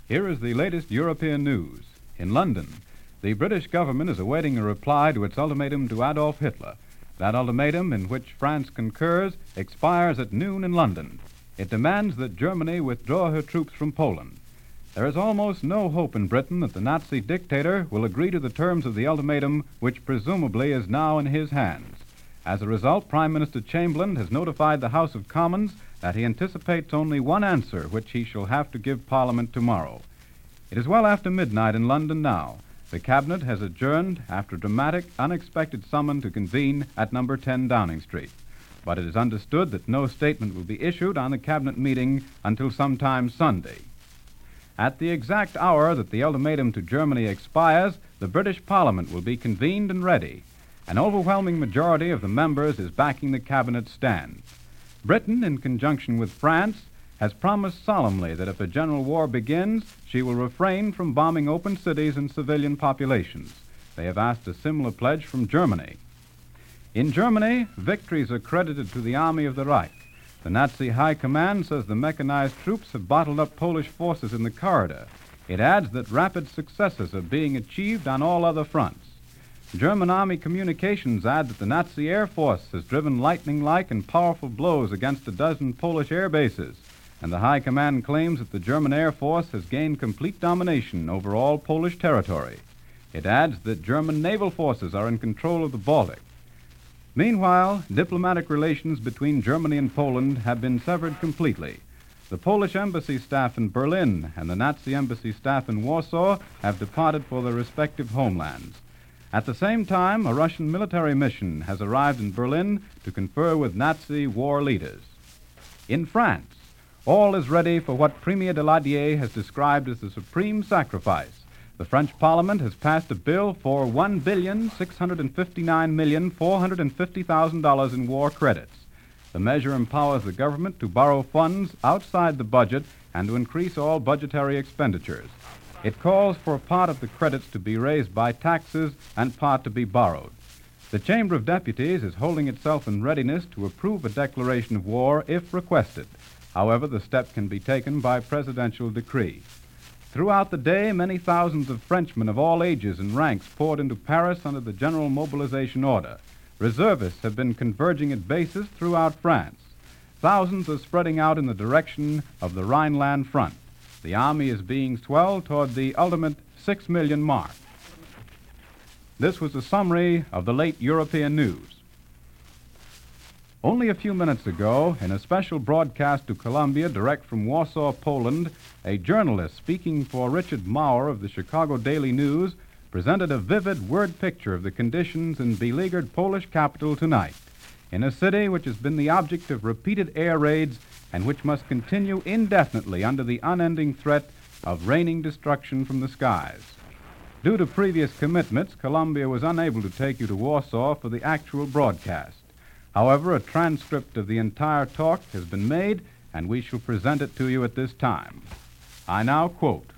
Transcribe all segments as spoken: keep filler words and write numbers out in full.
Here is the latest European news. In London, the British government is awaiting a reply to its ultimatum to Adolf Hitler. That ultimatum, in which France concurs, expires at noon in London. It demands that Germany withdraw her troops from Poland. There is almost no hope in Britain that the Nazi dictator will agree to the terms of the ultimatum, which presumably is now in his hands. As a result, Prime Minister Chamberlain has notified the House of Commons that he anticipates only one answer, which he shall have to give Parliament tomorrow. It is well after midnight in London now. The Cabinet has adjourned after a dramatic, unexpected summons to convene at number ten Downing Street. But it is understood that no statement will be issued on the Cabinet meeting until sometime Sunday. At the exact hour that the ultimatum to Germany expires, the British Parliament will be convened and ready. An overwhelming majority of the members is backing the Cabinet stand. Britain, in conjunction with France, has promised solemnly that if a general war begins, she will refrain from bombing open cities and civilian populations. They have asked a similar pledge from Germany. In Germany, victories are credited to the Army of the Reich. The Nazi High Command says the mechanized troops have bottled up Polish forces in the corridor. It adds that rapid successes are being achieved on all other fronts. German Army communications add that the Nazi Air Force has driven lightning-like and powerful blows against a dozen Polish air bases, and the High Command claims that the German Air Force has gained complete domination over all Polish territory. It adds that German naval forces are in control of the Baltic. Meanwhile, diplomatic relations between Germany and Poland have been severed completely. The Polish embassy staff in Berlin and the Nazi embassy staff in Warsaw have departed for their respective homelands. At the same time, a Russian military mission has arrived in Berlin to confer with Nazi war leaders. In France, all is ready for what Premier Daladier has described as the supreme sacrifice. The French Parliament has passed a bill for one billion six hundred fifty-nine million four hundred fifty thousand dollars in war credits. The measure empowers the government to borrow funds outside the budget and to increase all budgetary expenditures. It calls for part of the credits to be raised by taxes and part to be borrowed. The Chamber of Deputies is holding itself in readiness to approve a declaration of war if requested. However, the step can be taken by presidential decree. Throughout the day, many thousands of Frenchmen of all ages and ranks poured into Paris under the general mobilization order. Reservists have been converging at bases throughout France. Thousands are spreading out in the direction of the Rhineland front. The army is being swelled toward the ultimate six million mark. This was a summary of the late European news. Only a few minutes ago, in a special broadcast to Columbia direct from Warsaw, Poland, a journalist speaking for Richard Maurer of the Chicago Daily News presented a vivid word picture of the conditions in beleaguered Polish capital tonight, in a city which has been the object of repeated air raids and which must continue indefinitely under the unending threat of raining destruction from the skies. Due to previous commitments, Columbia was unable to take you to Warsaw for the actual broadcast. However, a transcript of the entire talk has been made, and we shall present it to you at this time. I now quote,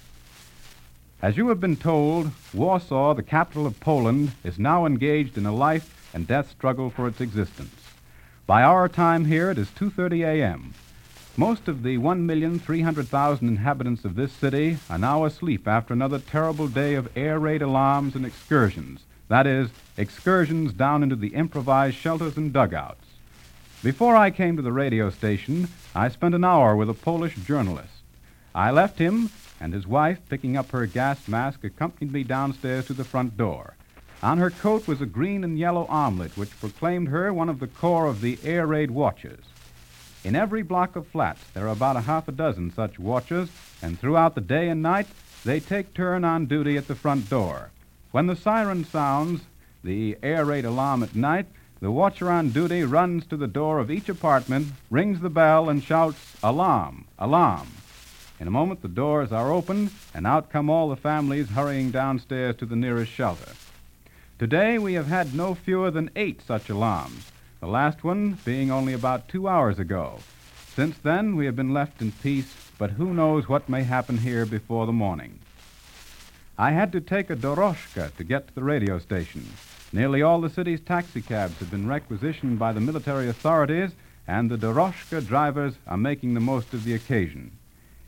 "As you have been told, Warsaw, the capital of Poland, is now engaged in a life and death struggle for its existence. By our time here, it is two thirty a.m. Most of the one million three hundred thousand inhabitants of this city are now asleep after another terrible day of air raid alarms and excursions. That is, excursions down into the improvised shelters and dugouts. Before I came to the radio station, I spent an hour with a Polish journalist. I left him, and his wife, picking up her gas mask, accompanied me downstairs to the front door. On her coat was a green and yellow armlet, which proclaimed her one of the corps of the air raid watchers. In every block of flats, there are about a half a dozen such watchers, and throughout the day and night, they take turn on duty at the front door. When the siren sounds, the air raid alarm at night, the watcher on duty runs to the door of each apartment, rings the bell, and shouts, 'Alarm! Alarm!' In a moment, the doors are opened, and out come all the families hurrying downstairs to the nearest shelter. Today, we have had no fewer than eight such alarms, the last one being only about two hours ago. Since then, we have been left in peace, but who knows what may happen here before the morning. I had to take a doroshka to get to the radio station. Nearly all the city's taxicabs have been requisitioned by the military authorities, and the doroshka drivers are making the most of the occasion.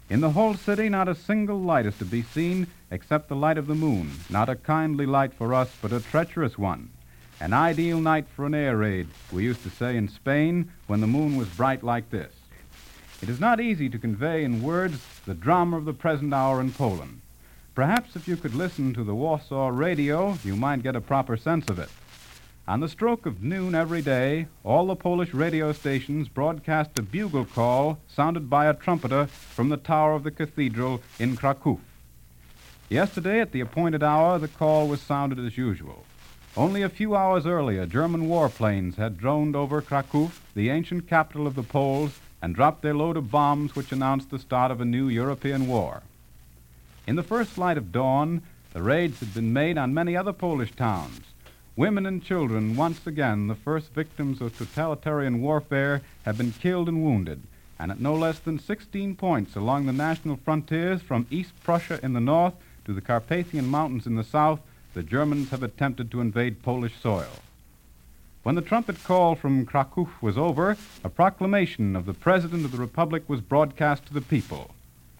In the whole city, not a single light is to be seen except the light of the moon, not a kindly light for us, but a treacherous one. An ideal night for an air raid, we used to say in Spain, when the moon was bright like this. It is not easy to convey in words the drama of the present hour in Poland. Perhaps if you could listen to the Warsaw radio, you might get a proper sense of it. On the stroke of noon every day, all the Polish radio stations broadcast a bugle call sounded by a trumpeter from the tower of the cathedral in Kraków. Yesterday, at the appointed hour, the call was sounded as usual. Only a few hours earlier, German warplanes had droned over Kraków, the ancient capital of the Poles, and dropped their load of bombs which announced the start of a new European war. In the first light of dawn, the raids had been made on many other Polish towns. Women and children, once again the first victims of totalitarian warfare, had been killed and wounded, and at no less than sixteen points along the national frontiers from East Prussia in the north to the Carpathian Mountains in the south, the Germans have attempted to invade Polish soil. When the trumpet call from Kraków was over, a proclamation of the President of the Republic was broadcast to the people.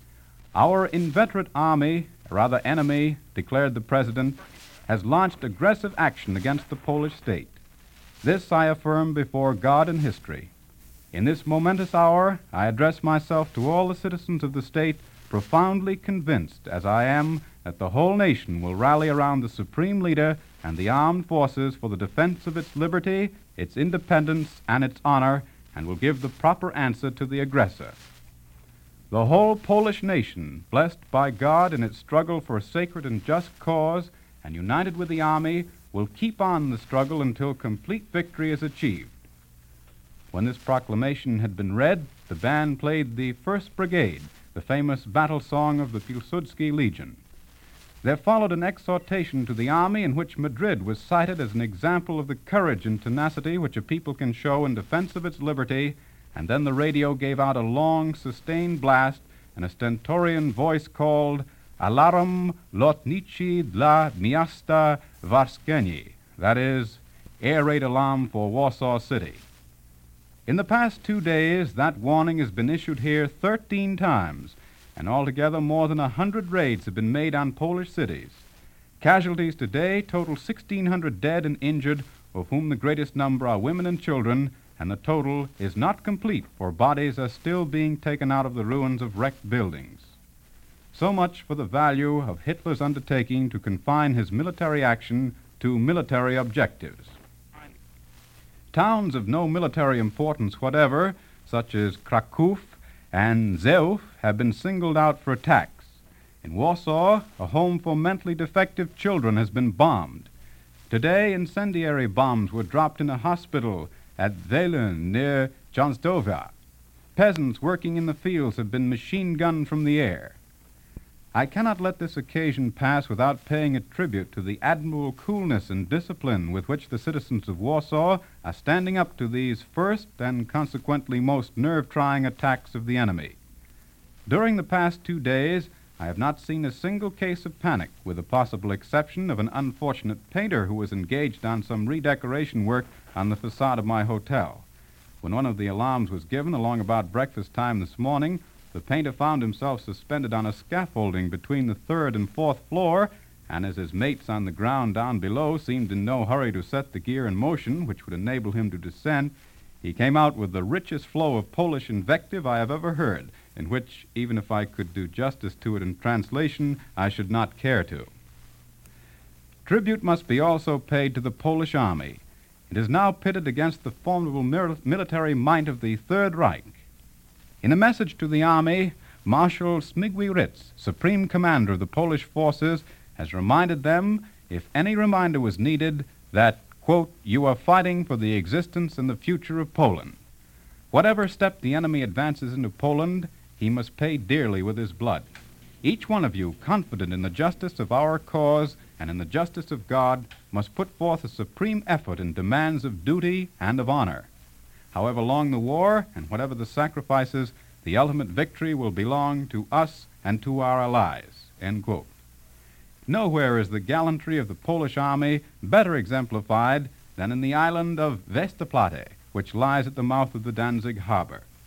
Our inveterate army, or rather enemy, declared the President, has launched aggressive action against the Polish state. This I affirm before God and history. In this momentous hour, I address myself to all the citizens of the state, profoundly convinced, as I am, that the whole nation will rally around the supreme leader and the armed forces for the defense of its liberty, its independence, and its honor, and will give the proper answer to the aggressor. The whole Polish nation, blessed by God in its struggle for a sacred and just cause, and united with the army, will keep on the struggle until complete victory is achieved. When this proclamation had been read, the band played the First Brigade, the famous battle song of the Pilsudski Legion. There followed an exhortation to the army in which Madrid was cited as an example of the courage and tenacity which a people can show in defense of its liberty, and then the radio gave out a long, sustained blast, and a stentorian voice called Alarm lotniczy dla miasta Warszawski, that is, air raid alarm for Warsaw City. In the past two days, that warning has been issued here thirteen times, and altogether more than a hundred raids have been made on Polish cities. Casualties today total sixteen hundred dead and injured, of whom the greatest number are women and children, and the total is not complete, for bodies are still being taken out of the ruins of wrecked buildings. So much for the value of Hitler's undertaking to confine his military action to military objectives. Towns of no military importance whatever, such as Kraków and Zeów, have been singled out for attacks. In Warsaw, a home for mentally defective children has been bombed. Today, incendiary bombs were dropped in a hospital at Welen near Częstochowa. Peasants working in the fields have been machine-gunned from the air. I cannot let this occasion pass without paying a tribute to the admirable coolness and discipline with which the citizens of Warsaw are standing up to these first and consequently most nerve-trying attacks of the enemy. During the past two days, I have not seen a single case of panic, with the possible exception of an unfortunate painter who was engaged on some redecoration work on the facade of my hotel. When one of the alarms was given along about breakfast time this morning, the painter found himself suspended on a scaffolding between the third and fourth floor, and as his mates on the ground down below seemed in no hurry to set the gear in motion which would enable him to descend, he came out with the richest flow of Polish invective I have ever heard, in which, even if I could do justice to it in translation, I should not care to. Tribute must be also paid to the Polish army. It is now pitted against the formidable military might of the Third Reich. In a message to the army, Marshal Zbigniew, Supreme Commander of the Polish forces, has reminded them, if any reminder was needed, that, quote, you are fighting for the existence and the future of Poland. Whatever step the enemy advances into Poland, he must pay dearly with his blood. Each one of you, confident in the justice of our cause and in the justice of God, must put forth a supreme effort in demands of duty and of honor. However long the war, and whatever the sacrifices, the ultimate victory will belong to us and to our allies, end quote. Nowhere is the gallantry of the Polish army better exemplified than in the island of Westerplatte, which lies at the mouth of the Danzig harbor.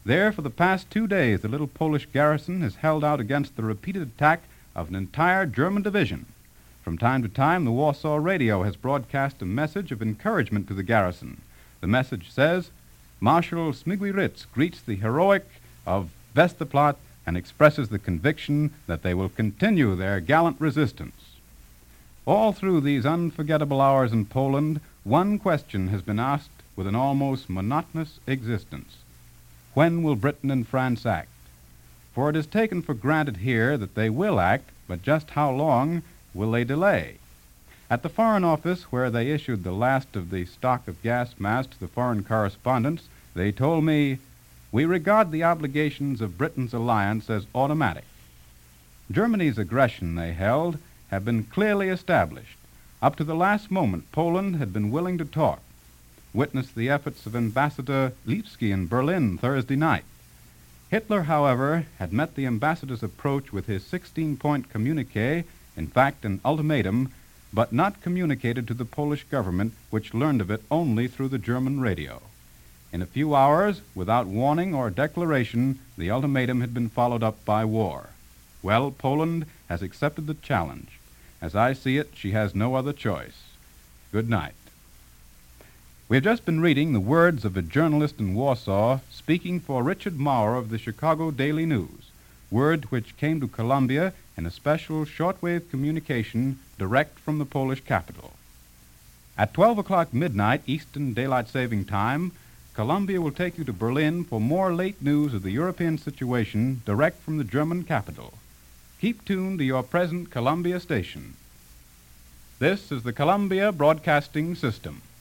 There, for the past two days, the little Polish garrison has held out against the repeated attack of an entire German division. From time to time, the Warsaw radio has broadcast a message of encouragement to the garrison. The message says, Marshal Śmigły-Rydz greets the heroic of Westerplatte and expresses the conviction that they will continue their gallant resistance. All through these unforgettable hours in Poland, one question has been asked with an almost monotonous existence. When will Britain and France act? For it is taken for granted here that they will act, but just how long will they delay? At the Foreign Office, where they issued the last of the stock of gas masks to the foreign correspondents, they told me, we regard the obligations of Britain's alliance as automatic. Germany's aggression, they held, had been clearly established. Up to the last moment, Poland had been willing to talk. Witness the efforts of Ambassador Lipski in Berlin Thursday night. Hitler, however, had met the ambassador's approach with his sixteen-point communique, in fact an ultimatum, but not communicated to the Polish government, which learned of it only through the German radio. In a few hours, without warning or declaration, the ultimatum had been followed up by war. Well, Poland has accepted the challenge. As I see it, she has no other choice. Good night. We have just been reading the words of a journalist in Warsaw speaking for Richard Maurer of the Chicago Daily News, words which came to Columbia in a special shortwave communication direct from the Polish capital. At twelve o'clock midnight Eastern Daylight Saving Time, Columbia will take you to Berlin for more late news of the European situation direct from the German capital. Keep tuned to your present Columbia station. This is the Columbia Broadcasting System.